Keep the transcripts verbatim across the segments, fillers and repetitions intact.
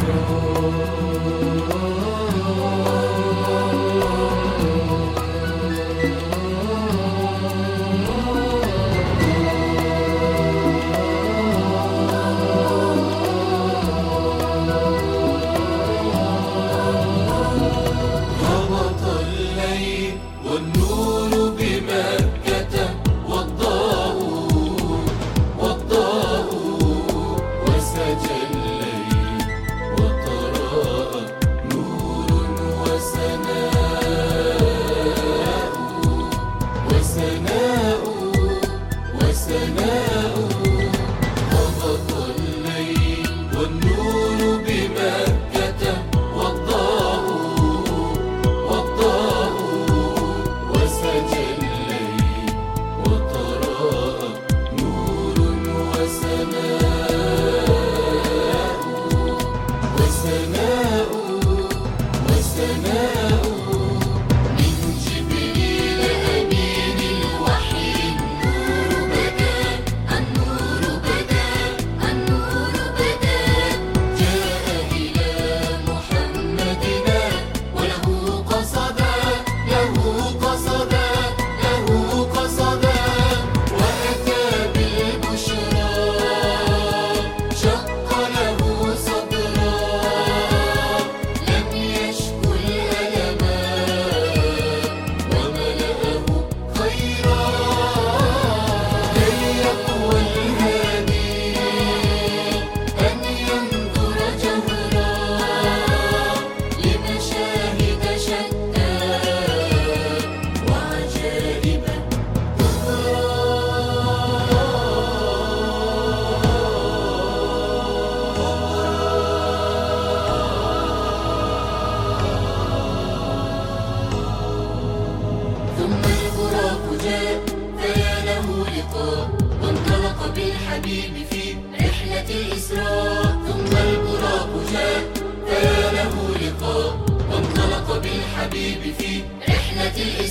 بالحبيب في رحلة الإسراء. ثم البراق جاء فيا له لقاء، وانطلق بالحبيب في رحلة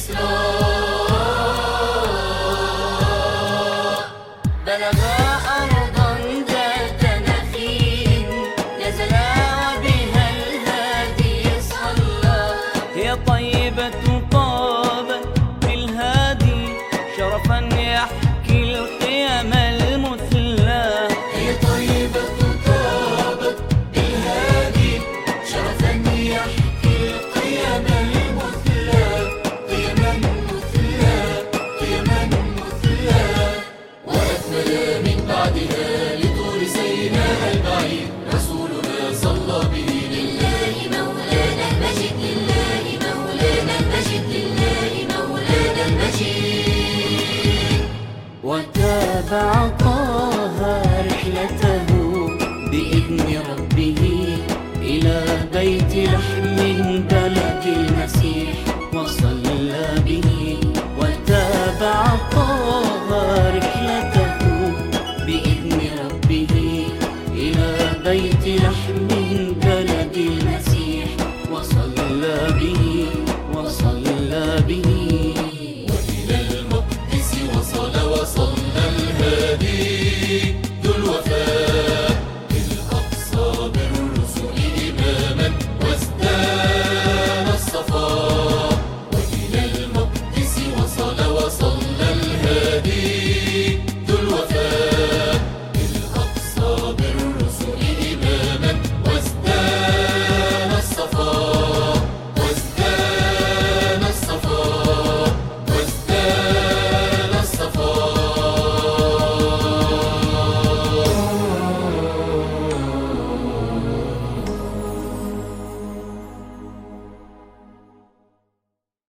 الإسراء. بلغا أرضا ذات نخيل، نزلا وبها الهادي صلى. هي طيبة طابت بالهادي شرفا يحكي القيم المثلى. هي طيبة طابت بالهادي شرفا يحكي القيم المثلى. قيما مثلى قيما مثلى، وأكمل من بعدها لطور سيناء البعيد رسولنا صلى به. لله مولانا المجد، لله مولانا المجد، لله مولانا المجيد. وتابع طه رحلته بإذن ربه إلى بيت لحم بلد المسيح وصلى به. وتابع طه رحلته بإذن ربه إلى بيت لحم بلد المسيح وصلى به.